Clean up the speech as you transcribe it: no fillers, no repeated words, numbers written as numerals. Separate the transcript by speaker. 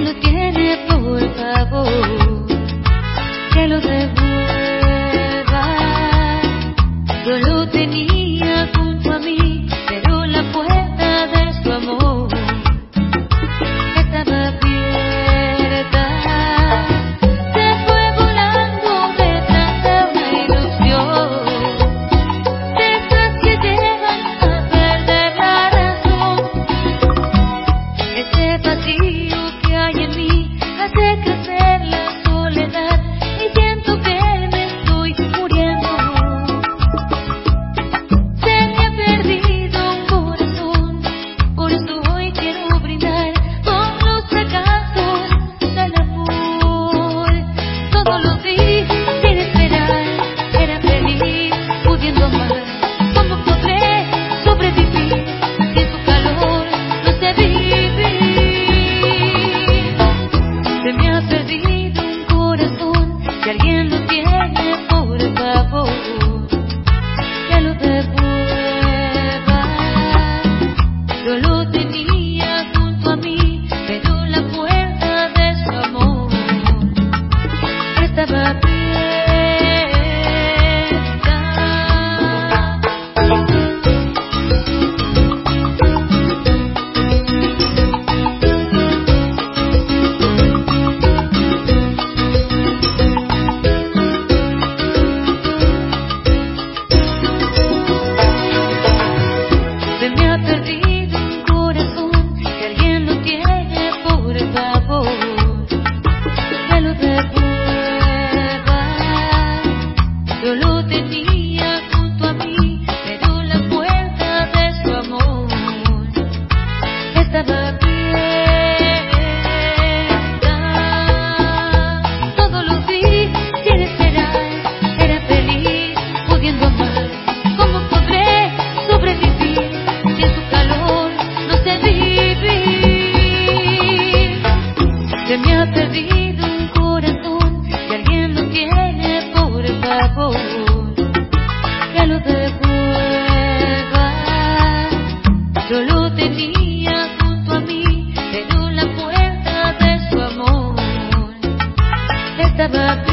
Speaker 1: lo tiene, por favor, que lo devuelva. Yo lo tenía junto a mí, pero la puerta de su amor estaba abierta. Se fue volando detrás de una ilusión, de esas que llevan a perder la razón. Ese vacío que hay en mí hace crecer la soledad y siento que me estoy muriendo. Se me ha perdido un corazón, por eso hoy quiero brindar con los fracasos del amor. Todo lo di sin esperar, era feliz pudiendo amar. ¿Cómo podré sobrevivir si en su calor no sé vivir? Se me ha perdido un corazón, si alguien lo tiene, por favor, que lo devuelva. Yo lo tenía junto a mí, pero la puerta de su amor estaba abierta. Se me ha perdido un corazón, si alguien lo tiene, por favor, que lo devuelva. Yo lo tenía junto a mí, pero la puerta de su amor estaba abierta. Todo lo di sin esperar, era feliz pudiendo amar. ¿Cómo podré sobrevivir si en su calor no sé vivir? Se me ha perdido un corazón, si alguien lo tiene, por favor, que lo devuelva. Yo lo tenía junto a mí, pero la puerta de su amor estaba